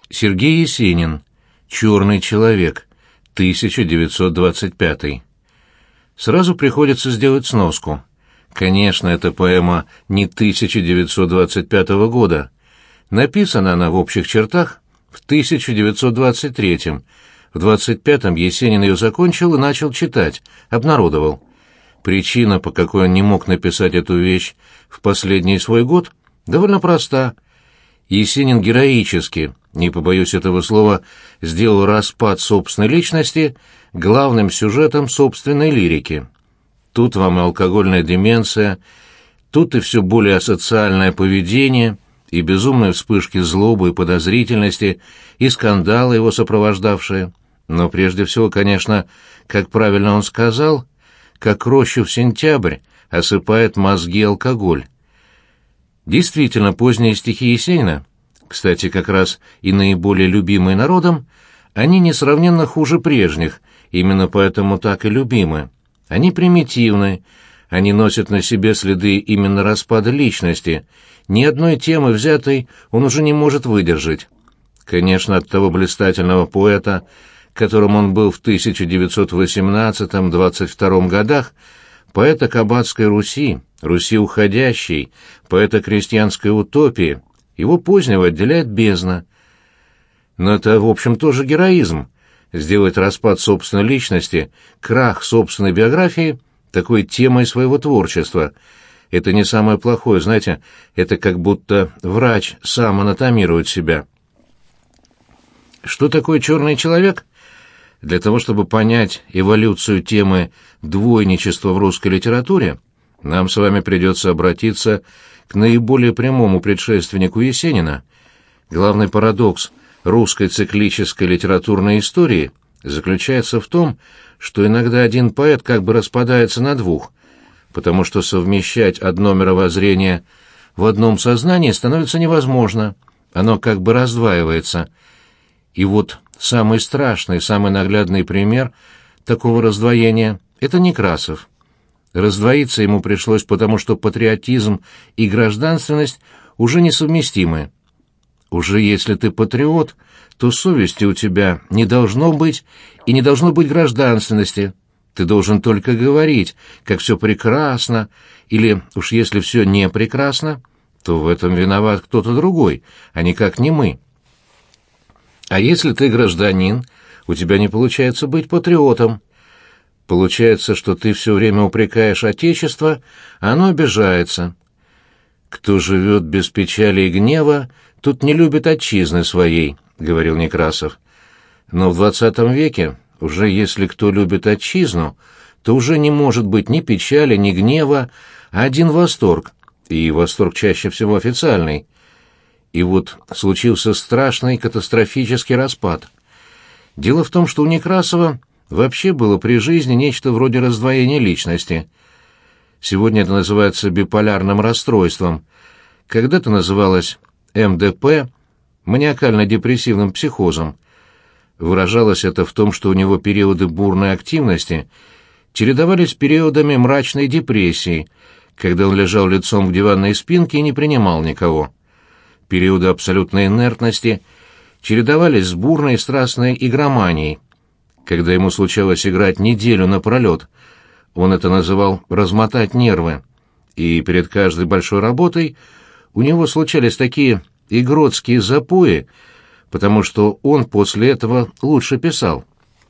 Сергей Есенин. «Черный человек», 1925. Сразу приходится сделать сноску. Конечно, эта поэма не 1925 года. Написана она в общих чертах в 1923. В 25-м Есенин ее закончил и начал читать, обнародовал. Причина, по какой он не мог написать эту вещь в последний свой год, довольно проста. Есенин героически, не побоюсь этого слова, сделал распад собственной личности главным сюжетом собственной лирики. Тут вам и алкогольная деменция, тут и все более асоциальное поведение, и безумные вспышки злобы и подозрительности, и скандалы, его сопровождавшие. Но прежде всего, конечно, как правильно он сказал, как рощу в сентябрь осыпает мозги алкоголь. Действительно, поздние стихи Есенина, кстати, как раз и наиболее любимые народом, они несравненно хуже прежних, именно поэтому так и любимы. Они примитивны, они носят на себе следы именно распада личности, ни одной темы взятой он уже не может выдержать. Конечно, от того блистательного поэта, которым он был в 1918-22 годах, поэта Кабацкой Руси, Руси уходящей, поэта крестьянской утопии, его позднего отделяет бездна. Но это, в общем, тоже героизм — сделать распад собственной личности, крах собственной биографии такой темой своего творчества. Это не самое плохое, знаете, это как будто врач сам анатомирует себя. Что такое черный человек? Для того, чтобы понять эволюцию темы двойничества в русской литературе, нам с вами придется обратиться к наиболее прямому предшественнику Есенина. Главный парадокс русской циклической литературной истории заключается в том, что иногда один поэт как бы распадается на двух, потому что совмещать одно мировоззрение в одном сознании становится невозможно, оно как бы раздваивается. И вот самый страшный, самый наглядный пример такого раздвоения — это Некрасов. Раздвоиться ему пришлось потому, что патриотизм и гражданственность уже несовместимы. Уже если ты патриот, то совести у тебя не должно быть и не должно быть гражданственности. Ты должен только говорить, как все прекрасно, или уж если все не прекрасно, то в этом виноват кто-то другой, а никак не мы. А если ты гражданин, у тебя не получается быть патриотом. Получается, что ты все время упрекаешь Отечество, а оно обижается. «Кто живет без печали и гнева, тут не любит отчизны своей», — говорил Некрасов. Но в XX веке уже если кто любит отчизну, то уже не может быть ни печали, ни гнева, а один восторг, и восторг чаще всего официальный. И вот случился страшный катастрофический распад. Дело в том, что у Некрасова вообще было при жизни нечто вроде раздвоения личности. Сегодня это называется биполярным расстройством. Когда-то называлось МДП, маниакально-депрессивным психозом. Выражалось это в том, что у него периоды бурной активности чередовались с периодами мрачной депрессии, когда он лежал лицом в диванной спинке и не принимал никого. Периоды абсолютной инертности чередовались с бурной и страстной игроманией. Когда ему случалось играть неделю напролет, он это называл «размотать нервы», и перед каждой большой работой у него случались такие игротские запои, потому что он после этого лучше писал.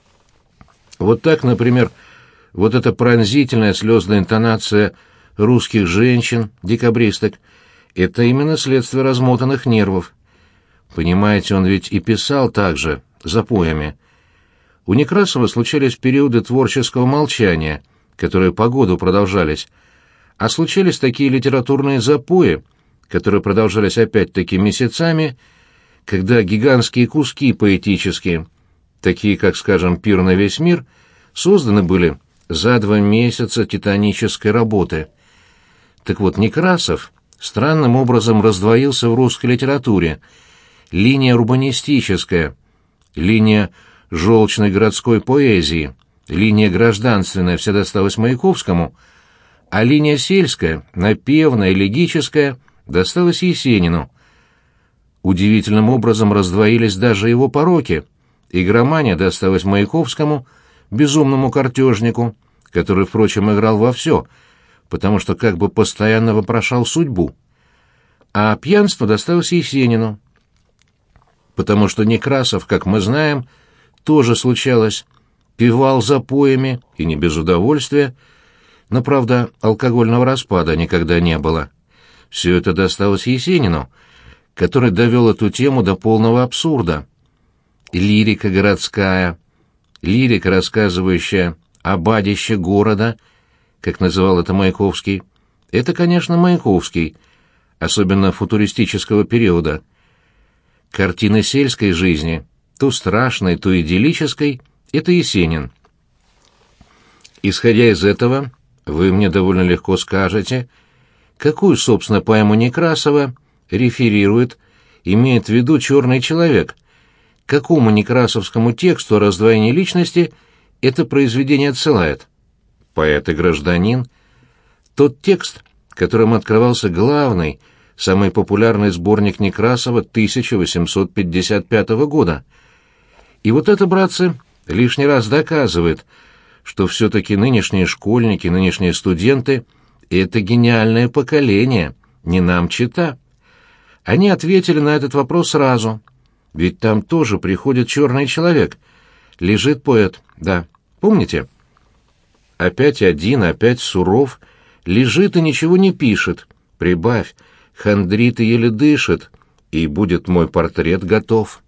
Вот так, например, вот эта пронзительная слезная интонация русских женщин, декабристок, это именно следствие размотанных нервов. Понимаете, он ведь и писал так же, запоями. У Некрасова случались периоды творческого молчания, которые по году продолжались, а случались такие литературные запои, которые продолжались опять-таки месяцами, когда гигантские куски поэтические, такие как, скажем, «Пир на весь мир», созданы были за 2 месяца титанической работы. Так вот, Некрасов странным образом раздвоился в русской литературе. Линия урбанистическая, линия желчной городской поэзии, линия гражданственная вся досталась Маяковскому, а линия сельская, напевная, элегическая досталась Есенину. удивительным образом раздвоились даже его пороки. Игромания досталась Маяковскому, безумному картежнику, который, впрочем, играл во все, потому что как бы постоянно вопрошал судьбу. А пьянство досталось Есенину, потому что Некрасов, как мы знаем, тоже случалось, пивал запоями, и не без удовольствия, но, правда, алкогольного распада никогда не было. Все это досталось Есенину, который довел эту тему до полного абсурда. Лирика городская, лирика, рассказывающая о бадище города, как называл это Маяковский, это, конечно, Маяковский, особенно футуристического периода. Картины сельской жизни, то страшной, то идиллической, это Есенин. Исходя из этого, вы мне довольно легко скажете, какую, собственно, поэму Некрасова реферирует, имеет в виду «Черный человек», к какому некрасовскому тексту о раздвоении личности это произведение отсылает. «Поэт и гражданин» — тот текст, которым открывался главный, самый популярный сборник Некрасова 1855 года. И вот это, братцы, лишний раз доказывает, что все-таки нынешние школьники, нынешние студенты — это гениальное поколение, не нам чита. Они ответили на этот вопрос сразу, ведь там тоже приходит черный человек. Лежит поэт, да, помните? Опять один, опять суров, лежит и ничего не пишет. Прибавь, хандрит и еле дышит, и будет мой портрет готов.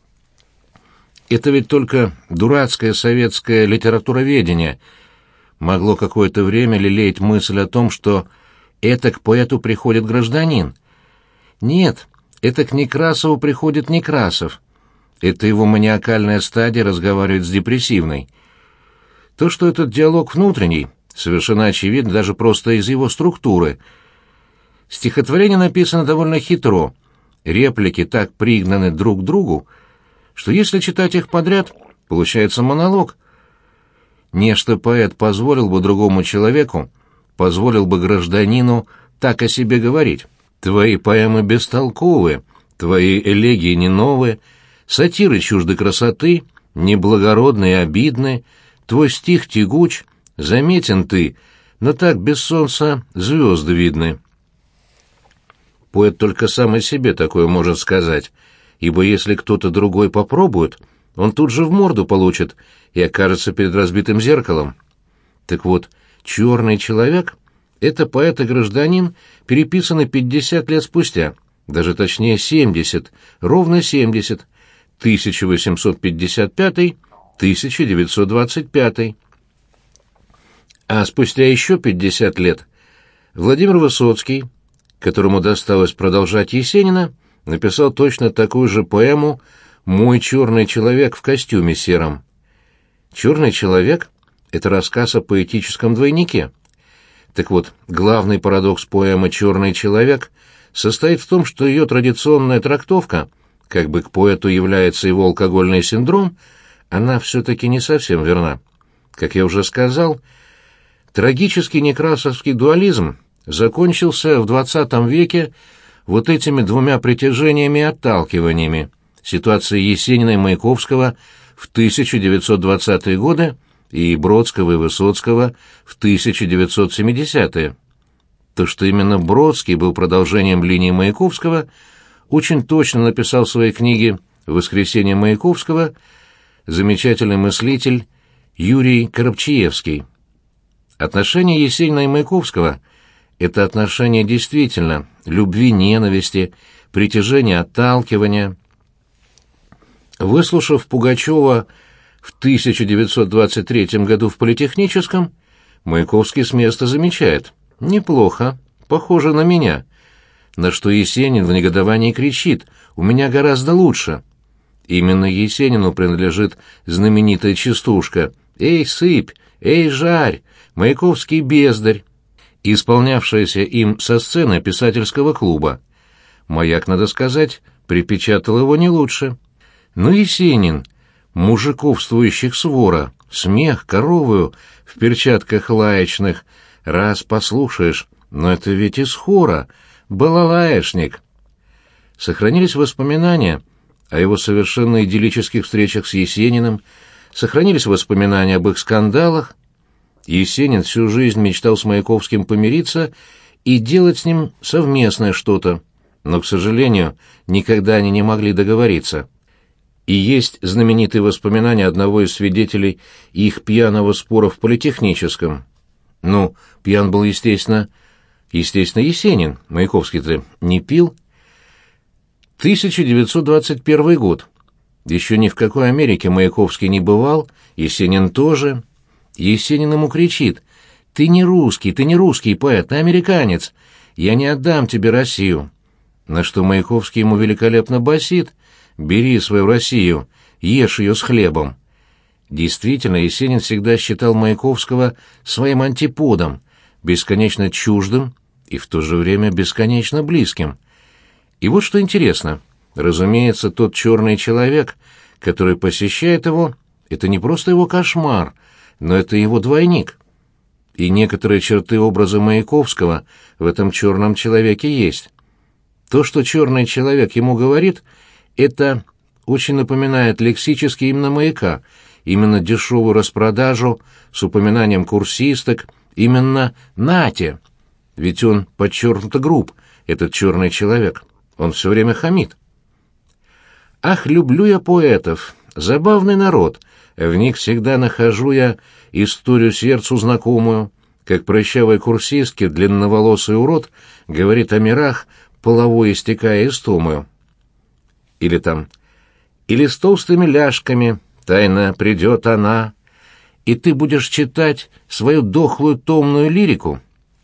Это ведь только дурацкое советское литературоведение могло какое-то время лелеять мысль о том, что это к поэту приходит гражданин. Нет, это к Некрасову приходит Некрасов. Это его маниакальная стадия разговаривает с депрессивной. То, что этот диалог внутренний, совершенно очевидно даже просто из его структуры. Стихотворение написано довольно хитро. Реплики так пригнаны друг к другу, что если читать их подряд, получается монолог. Нечто поэт позволил бы другому человеку, позволил бы гражданину так о себе говорить. Твои поэмы бестолковые, твои элегии не новые, сатиры чужды красоты, неблагородны и обидны, твой стих тягуч, заметен ты, но так без солнца звезды видны. Поэт только сам о себе такое может сказать, ибо если кто-то другой попробует, он тут же в морду получит и окажется перед разбитым зеркалом. Так вот, «Черный человек» — это поэт и гражданин, переписанный 50 лет спустя, даже точнее 70, ровно 70, 1855-1925. А спустя еще 50 лет Владимир Высоцкий, которому досталось продолжать Есенина, написал точно такую же поэму «Мой черный человек в костюме сером». «Черный человек» — это рассказ о поэтическом двойнике. Так вот, главный парадокс поэмы «Черный человек» состоит в том, что ее традиционная трактовка, как бы к поэту является его алкогольный синдром, она все-таки не совсем верна. Как я уже сказал, трагический некрасовский дуализм закончился в XX веке вот этими двумя притяжениями и отталкиваниями, ситуацией Есенина и Маяковского в 1920-е годы и Бродского и Высоцкого в 1970-е. То, что именно Бродский был продолжением линии Маяковского, очень точно написал в своей книге «Воскресенье Маяковского» замечательный мыслитель Юрий Коробчиевский. Отношения Есенина и Маяковского — это отношения действительно любви-ненависти, притяжения-отталкивания. Выслушав Пугачева в 1923 году в Политехническом, Маяковский с места замечает: «Неплохо, похоже на меня», на что Есенин в негодовании кричит: «У меня гораздо лучше». Именно Есенину принадлежит знаменитая частушка «Эй, сыпь! Эй, жарь! Маяковский бездарь», исполнявшаяся им со сцены писательского клуба. Маяк, надо сказать, припечатал его не лучше. Но Есенин, мужиковствующих свора, смех коровою в перчатках лаечных, раз послушаешь, но это ведь из хора, балалаешник. Сохранились воспоминания о его совершенно идиллических встречах с Есениным, сохранились воспоминания об их скандалах. Есенин всю жизнь мечтал с Маяковским помириться и делать с ним совместное что-то, но, к сожалению, никогда они не могли договориться. И есть знаменитые воспоминания одного из свидетелей их пьяного спора в Политехническом. Ну, пьян был, естественно, Есенин, Маяковский-то не пил. 1921 год. Еще ни в какой Америке Маяковский не бывал, Есенин тоже. Есенин ему кричит: ты не русский поэт, ты американец, я не отдам тебе Россию. На что Маяковский ему великолепно басит: бери свою Россию, ешь ее с хлебом. Действительно, Есенин всегда считал Маяковского своим антиподом, бесконечно чуждым и в то же время бесконечно близким. И вот что интересно, разумеется, тот черный человек, который посещает его, это не просто его кошмар, но это его двойник. И некоторые черты образа Маяковского в этом черном человеке есть. То, что черный человек ему говорит, это очень напоминает лексически именно Маяка, именно дешевую распродажу с упоминанием курсисток, именно «нате». Ведь он подчеркнуто груб, этот черный человек. Он все время хамит. «Ах, люблю я поэтов, забавный народ, в них всегда нахожу я историю сердцу знакомую, как прыщавой курсистке длинноволосый урод говорит о мирах, половой истекая истомою». Или там: «Или с толстыми ляжками тайно придет она, и ты будешь читать свою дохлую томную лирику».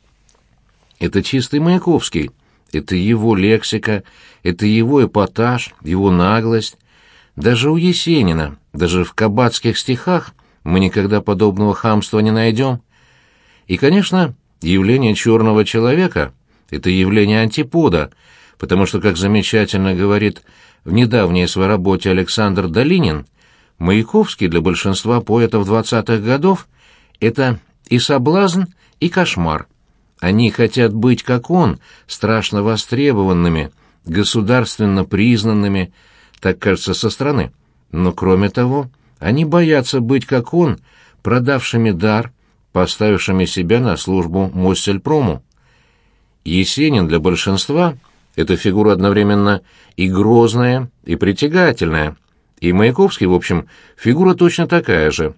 Это чистый Маяковский, это его лексика, это его эпатаж, его наглость. Даже у Есенина, даже в кабацких стихах мы никогда подобного хамства не найдем. И, конечно, явление черного человека — это явление антипода, потому что, как замечательно говорит в недавней своей работе Александр Долинин, Маяковский для большинства поэтов 20-х годов — это и соблазн, и кошмар. Они хотят быть, как он, страшно востребованными, государственно признанными, так кажется со стороны. Но, кроме того, они боятся быть, как он, продавшими дар, поставившими себя на службу Моссельпрому. Есенин для большинства — это фигура одновременно и грозная, и притягательная, и Маяковский, в общем, фигура точно такая же.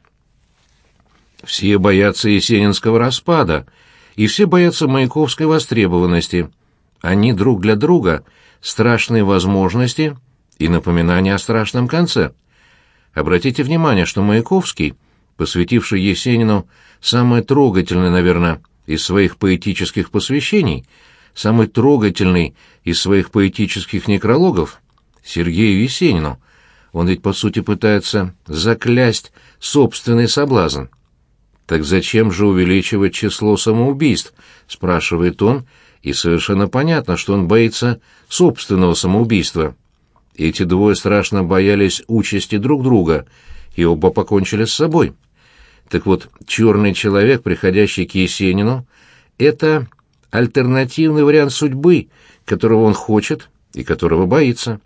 Все боятся есенинского распада, и все боятся маяковской востребованности. Они друг для друга страшные возможности и напоминания о страшном конце. Обратите внимание, что Маяковский, посвятивший Есенину самое трогательное, наверное, из своих поэтических посвящений, самый трогательный из своих поэтических некрологов, Сергею Есенину, он ведь, по сути, пытается заклясть собственный соблазн. «Так зачем же увеличивать число самоубийств?» — спрашивает он, и совершенно понятно, что он боится собственного самоубийства. Эти двое страшно боялись участи друг друга, и оба покончили с собой. Так вот, черный человек, приходящий к Есенину, — это альтернативный вариант судьбы, которого он хочет и которого боится.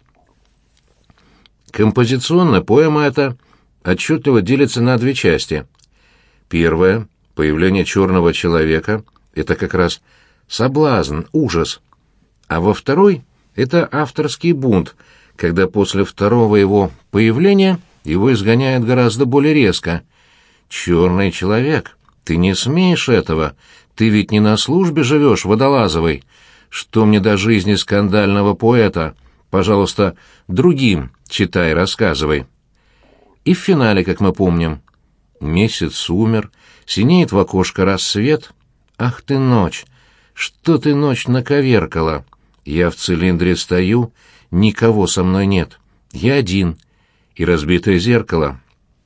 Композиционно поэма эта отчетливо делится на две части. Первое, появление черного человека, это как раз соблазн, ужас. А во второй — это авторский бунт, когда после второго его появления его изгоняют гораздо более резко. «Черный человек, ты не смеешь этого, ты ведь не на службе живешь, Водолазовой. Что мне до жизни скандального поэта? Пожалуйста, другим читай, рассказывай». И в финале, как мы помним: «Месяц умер, синеет в окошко рассвет. Ах ты, ночь, что ты, ночь, наковеркала? Я в цилиндре стою, никого со мной нет, я один, и разбитое зеркало».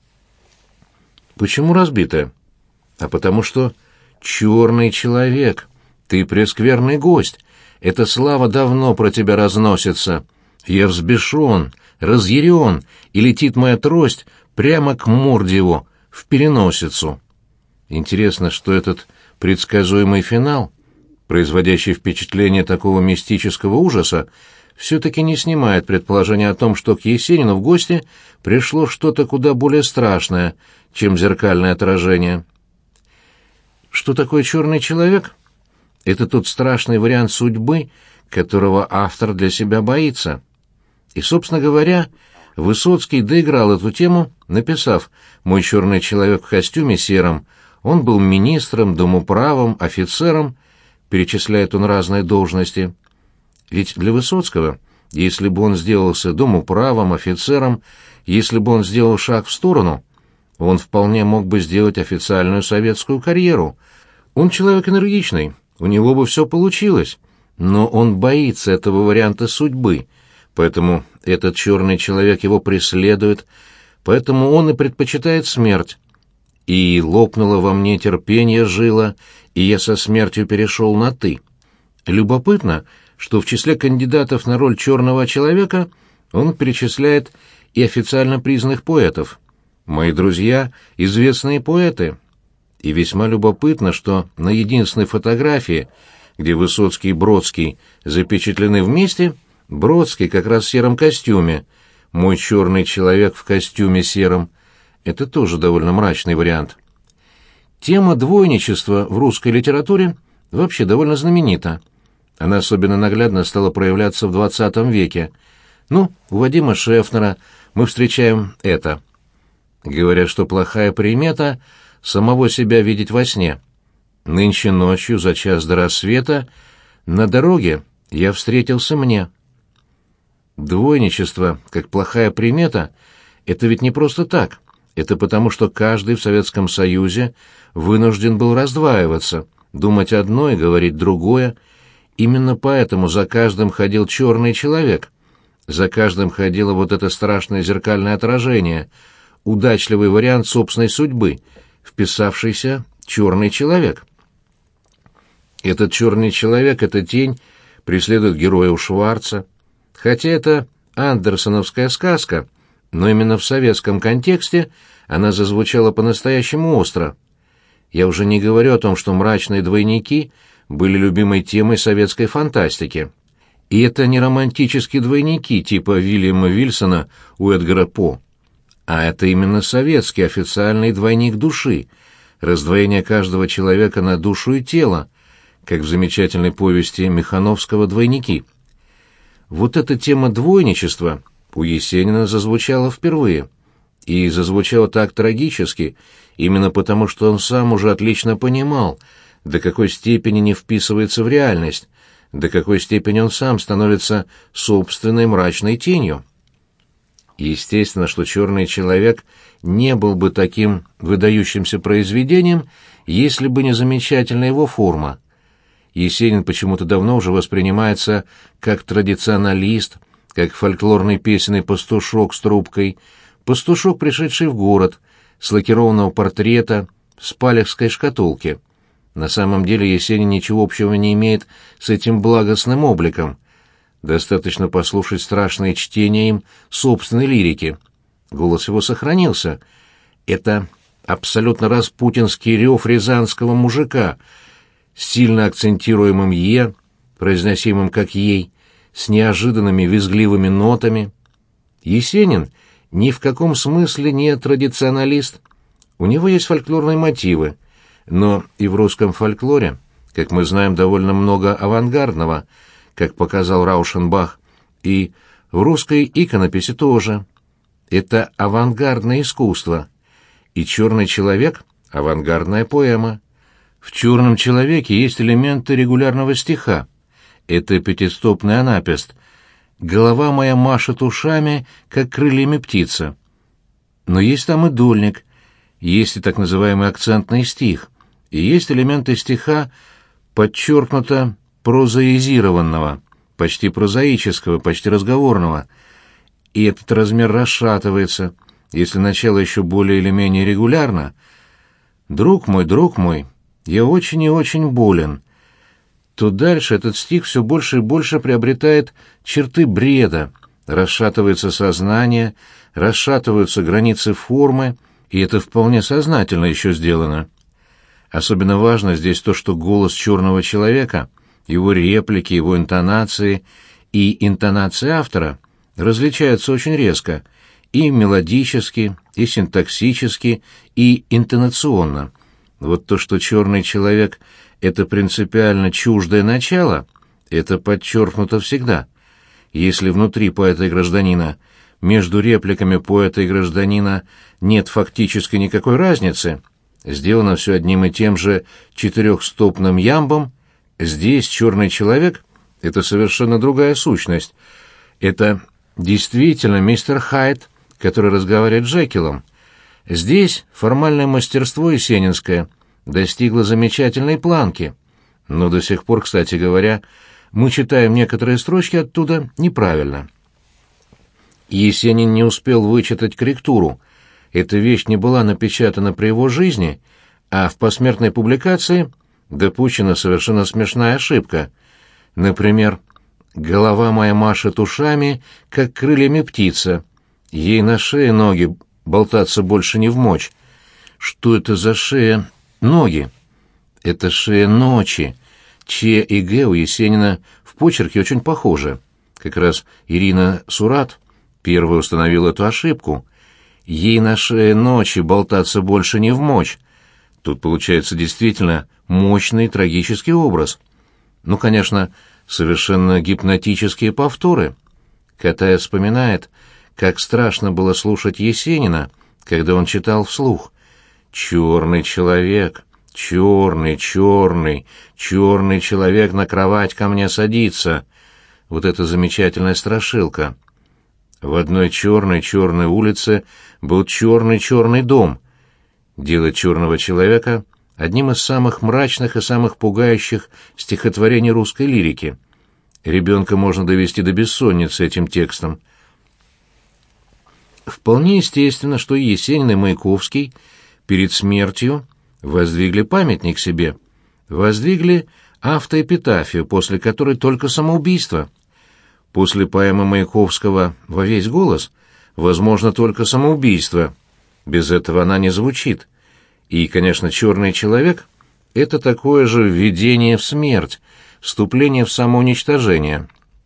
Почему разбитое? А потому что черный человек, ты прескверный гость, эта слава давно про тебя разносится. Я взбешен, разъярен, и летит моя трость прямо к морде его, в переносицу. Интересно, что этот предсказуемый финал, производящий впечатление такого мистического ужаса, все-таки не снимает предположение о том, что к Есенину в гости пришло что-то куда более страшное, чем зеркальное отражение. Что такое черный человек? Это тот страшный вариант судьбы, которого автор для себя боится. И, собственно говоря, Высоцкий доиграл эту тему, написав «Мой черный человек в костюме сером». Он был министром, домоуправом, офицером, перечисляет он разные должности. Ведь для Высоцкого, если бы он сделался домоуправом, офицером, если бы он сделал шаг в сторону, он вполне мог бы сделать официальную советскую карьеру. Он человек энергичный, у него бы все получилось, но он боится этого варианта судьбы, поэтому этот черный человек его преследует, поэтому он и предпочитает смерть. И лопнуло во мне терпение жило, и я со смертью перешел на «ты». Любопытно, что в числе кандидатов на роль черного человека он перечисляет и официально признанных поэтов. Мои друзья — известные поэты. И весьма любопытно, что на единственной фотографии, где Высоцкий и Бродский запечатлены вместе, Бродский как раз в сером костюме, мой черный человек в костюме сером. Это тоже довольно мрачный вариант. Тема двойничества в русской литературе вообще довольно знаменита. Она особенно наглядно стала проявляться в XX веке. У Вадима Шефнера мы встречаем это. Говорят, что плохая примета — самого себя видеть во сне. Нынче ночью, за час до рассвета, на дороге я встретился мне. Двойничество, как плохая примета, это ведь не просто так. Это потому, что каждый в Советском Союзе вынужден был раздваиваться, думать одно и говорить другое. Именно поэтому за каждым ходил черный человек. За каждым ходило вот это страшное зеркальное отражение, удачливый вариант собственной судьбы, вписавшийся черный человек. Этот черный человек, эта тень, преследует героя у Шварца. Хотя это андерсоновская сказка, но именно в советском контексте она зазвучала по-настоящему остро. Я уже не говорю о том, что мрачные двойники были любимой темой советской фантастики. И это не романтические двойники типа Вильяма Вильсона у Эдгара По, а это именно советский официальный двойник души, раздвоение каждого человека на душу и тело, как в замечательной повести Михановского «Двойники». Вот эта тема двойничества у Есенина зазвучала впервые. И зазвучала так трагически, именно потому, что он сам уже отлично понимал, до какой степени не вписывается в реальность, до какой степени он сам становится собственной мрачной тенью. Естественно, что «Черный человек» не был бы таким выдающимся произведением, если бы не замечательная его форма. Есенин почему-то давно уже воспринимается как традиционалист, как фольклорный песенный пастушок с трубкой, пастушок, пришедший в город, с лакированного портрета, в спалехской шкатулке. На самом деле Есенин ничего общего не имеет с этим благостным обликом. Достаточно послушать страшные чтения им собственной лирики. Голос его сохранился. Это абсолютно распутинский рев рязанского мужика, с сильно акцентируемым «е», произносимым как «ей», с неожиданными визгливыми нотами. Есенин ни в каком смысле не традиционалист. У него есть фольклорные мотивы, но и в русском фольклоре, как мы знаем, довольно много авангардного, как показал Раушенбах, и в русской иконописи тоже. Это авангардное искусство. И «Черный человек» — авангардная поэма. В «Черном человеке» есть элементы регулярного стиха. Это пятистопный анапест. «Голова моя машет ушами, как крыльями птица». Но есть там и дольник, есть и так называемый акцентный стих, и есть элементы стиха подчеркнуто прозаизированного, почти прозаического, почти разговорного. И этот размер расшатывается, если начало еще более или менее регулярно. Друг мой, я очень и очень болен», то дальше этот стих все больше и больше приобретает черты бреда, расшатывается сознание, расшатываются границы формы, и это вполне сознательно еще сделано. Особенно важно здесь то, что голос черного человека, его реплики, его интонации и интонация автора различаются очень резко и мелодически, и синтаксически, и интонационно. Вот то, что «Черный человек» — это принципиально чуждое начало, это подчеркнуто всегда. Если внутри поэта и гражданина, между репликами поэта и гражданина нет фактически никакой разницы, сделано все одним и тем же четырехстопным ямбом, здесь «Черный человек» — это совершенно другая сущность. Это действительно мистер Хайд, который разговаривает с Джекилом. Здесь формальное мастерство есенинское достигло замечательной планки, но до сих пор, кстати говоря, мы читаем некоторые строчки оттуда неправильно. Есенин не успел вычитать корректуру. Эта вещь не была напечатана при его жизни, а в посмертной публикации допущена совершенно смешная ошибка. Например, «Голова моя машет ушами, как крыльями птица. Ей на шее ноги, болтаться больше не вмочь». Что это за шея? Ноги. Это шея ночи. Ч и Г у Есенина в почерке очень похожи. Как раз Ирина Сурат первая установила эту ошибку. Ей на шее ночи болтаться больше не вмочь. Тут получается действительно мощный трагический образ. Ну, конечно, совершенно гипнотические повторы. Катая вспоминает, как страшно было слушать Есенина, когда он читал вслух: «Черный человек, черный, черный, черный человек на кровать ко мне садится». Вот эта замечательная страшилка. В одной черной улице был черный дом. Делает черного человека одним из самых мрачных и самых пугающих стихотворений русской лирики. Ребенка можно довести до бессонницы этим текстом. Вполне естественно, что и Есенин, и Маяковский перед смертью воздвигли памятник себе, воздвигли автоэпитафию, после которой только самоубийство. После поэмы Маяковского «Во весь голос» возможно только самоубийство. Без этого она не звучит. И, конечно, «Черный человек» — это такое же введение в смерть, вступление в самоуничтожение.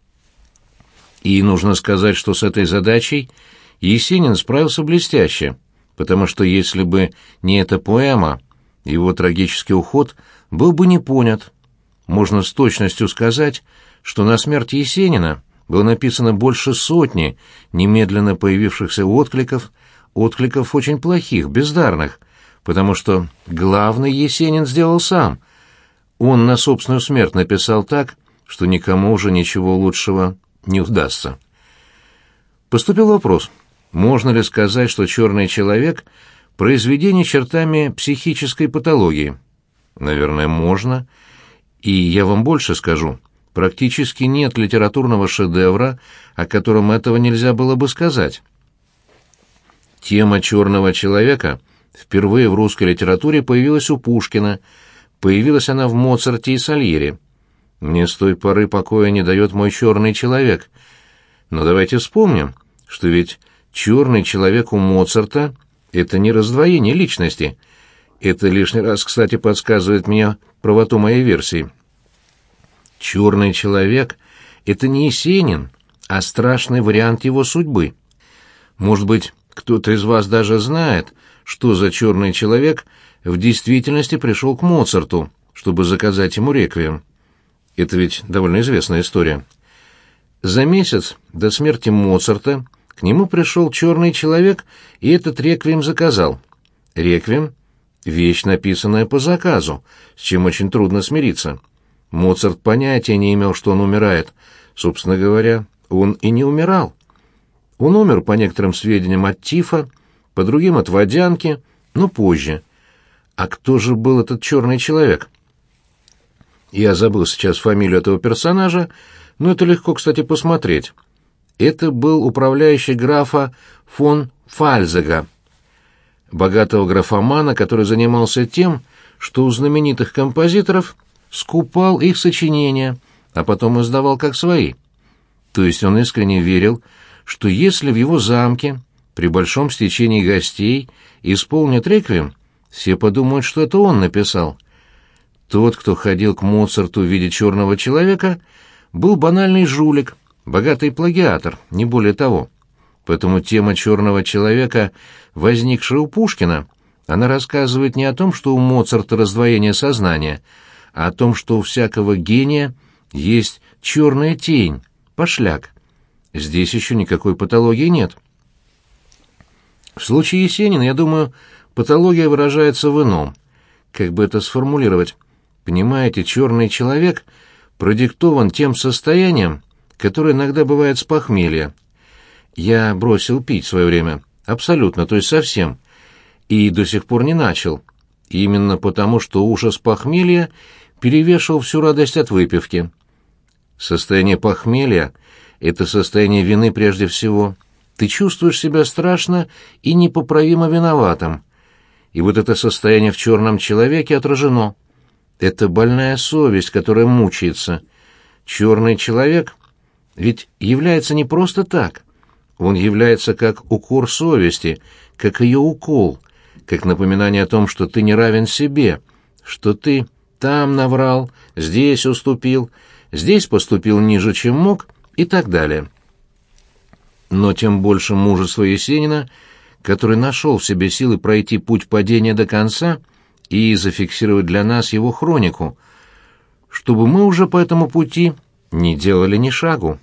И нужно сказать, что с этой задачей Есенин справился блестяще, потому что если бы не эта поэма, его трагический уход был бы не понят. Можно с точностью сказать, что на смерть Есенина было написано больше сотни немедленно появившихся откликов очень плохих, бездарных, потому что главный Есенин сделал сам. Он на собственную смерть написал так, что никому уже ничего лучшего не удастся. Поступил вопрос: можно ли сказать, что «Черный человек» — произведение чертами психической патологии? Наверное, можно. И я вам больше скажу. Практически нет литературного шедевра, о котором этого нельзя было бы сказать. Тема «Черного человека» впервые в русской литературе появилась у Пушкина, появилась она в Моцарте и Сальери. Мне с той поры покоя не дает мой черный человек. Но давайте вспомним, что ведь черный человек у Моцарта — это не раздвоение личности. Это лишний раз, кстати, подсказывает мне правоту моей версии. Черный человек — это не Есенин, а страшный вариант его судьбы. Может быть, кто-то из вас даже знает, что за черный человек в действительности пришел к Моцарту, чтобы заказать ему реквием. Это ведь довольно известная история. За месяц до смерти Моцарта к нему пришел черный человек и этот реквием заказал. Реквием — вещь, написанная по заказу, с чем очень трудно смириться. Моцарт понятия не имел, что он умирает. Собственно говоря, он и не умирал. Он умер, по некоторым сведениям, от тифа, по другим — от водянки, но позже. А кто же был этот черный человек? Я забыл сейчас фамилию этого персонажа, но это легко, кстати, посмотреть. Это был управляющий графа фон Фальзега, богатого графомана, который занимался тем, что у знаменитых композиторов скупал их сочинения, а потом издавал как свои. То есть он искренне верил, что если в его замке при большом стечении гостей исполнят реквием, все подумают, что это он написал. Тот, кто ходил к Моцарту в виде черного человека, был банальный жулик, богатый плагиатор, не более того. Поэтому тема черного человека, возникшая у Пушкина, она рассказывает не о том, что у Моцарта раздвоение сознания, а о том, что у всякого гения есть черная тень, пошляк. Здесь еще никакой патологии нет. В случае Есенина, я думаю, патология выражается в ином. Как бы это сформулировать? Понимаете, черный человек продиктован тем состоянием, которое иногда бывает с похмелья. Я бросил пить в свое время. Абсолютно, то есть совсем. И до сих пор не начал. Именно потому, что ужас похмелья перевешивал всю радость от выпивки. Состояние похмелья — это состояние вины прежде всего. Ты чувствуешь себя страшно и непоправимо виноватым. И вот это состояние в черном человеке отражено. Это больная совесть, которая мучается. Черный человек ведь является не просто так. Он является как укор совести, как ее укол, как напоминание о том, что ты не равен себе, что ты там наврал, здесь уступил, здесь поступил ниже, чем мог, и так далее. Но тем больше мужества Есенина, который нашел в себе силы пройти путь падения до конца и зафиксировать для нас его хронику, чтобы мы уже по этому пути не делали ни шагу.